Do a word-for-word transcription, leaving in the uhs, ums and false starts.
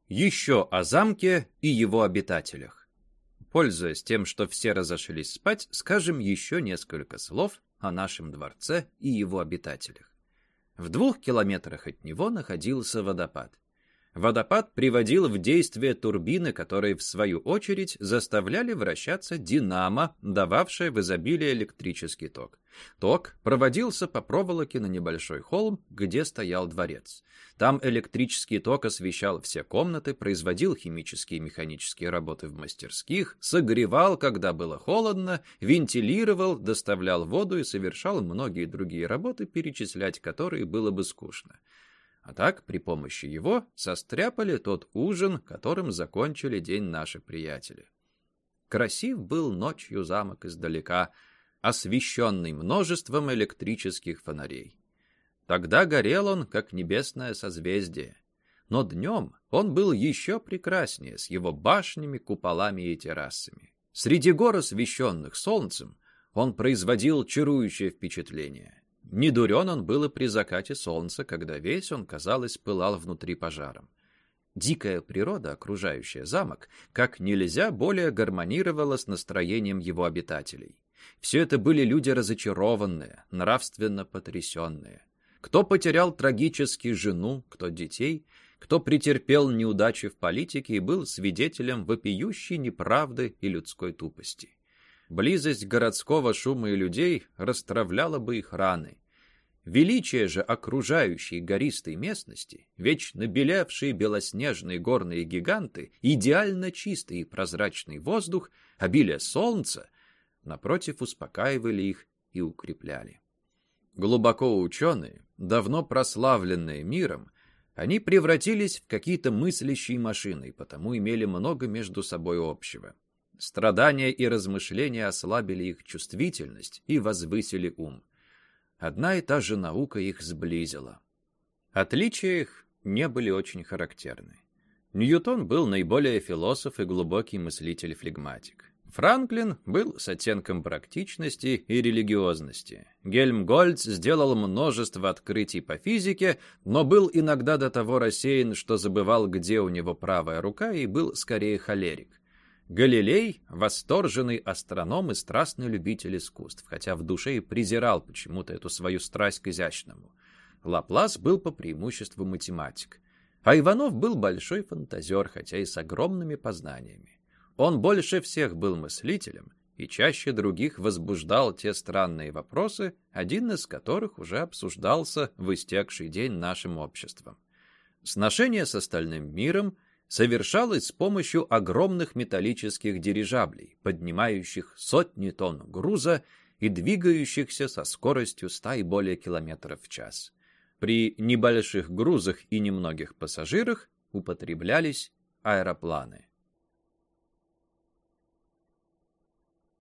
Еще о замке и его обитателях. Пользуясь тем, что все разошлись спать, скажем еще несколько слов о нашем дворце и его обитателях. В двух километрах от него находился водопад. Водопад приводил в действие турбины, которые, в свою очередь, заставляли вращаться динамо, дававшее в изобилие электрический ток. Ток проводился по проволоке на небольшой холм, где стоял дворец. Там электрический ток освещал все комнаты, производил химические и механические работы в мастерских, согревал, когда было холодно, вентилировал, доставлял воду и совершал многие другие работы, перечислять которые было бы скучно. А так, при помощи его, состряпали тот ужин, которым закончили день наши приятели. Красив был ночью замок издалека, освещенный множеством электрических фонарей. Тогда горел он, как небесное созвездие. Но днем он был еще прекраснее, с его башнями, куполами и террасами. Среди гор, освещенных солнцем, он производил чарующее впечатление. Не дурен он был и при закате солнца, когда весь он, казалось, пылал внутри пожаром. Дикая природа, окружающая замок, как нельзя более гармонировала с настроением его обитателей. Все это были люди разочарованные, нравственно потрясенные. Кто потерял трагически жену, кто детей, кто претерпел неудачи в политике и был свидетелем вопиющей неправды и людской тупости. Близость городского шума и людей расстравляла бы их раны. Величие же окружающей гористой местности, вечно белевшие белоснежные горные гиганты, идеально чистый и прозрачный воздух, обилие солнца, напротив, успокаивали их и укрепляли. Глубоко ученые, давно прославленные миром, они превратились в какие-то мыслящие машины и потому имели много между собой общего. Страдания и размышления ослабили их чувствительность и возвысили ум. Одна и та же наука их сблизила. Отличия их не были очень характерны. Ньютон был наиболее философ и глубокий мыслитель-флегматик. Франклин был с оттенком практичности и религиозности. Гельмгольц сделал множество открытий по физике, но был иногда до того рассеян, что забывал, где у него правая рука, и был скорее холерик. Галилей — восторженный астроном и страстный любитель искусств, хотя в душе и презирал почему-то эту свою страсть к изящному. Лаплас был по преимуществу математик. А Иванов был большой фантазер, хотя и с огромными познаниями. Он больше всех был мыслителем и чаще других возбуждал те странные вопросы, один из которых уже обсуждался в истекший день нашим обществом. Сношение с остальным миром совершалось с помощью огромных металлических дирижаблей, поднимающих сотни тонн груза и двигающихся со скоростью ста и более километров в час. При небольших грузах и немногих пассажирах употреблялись аэропланы.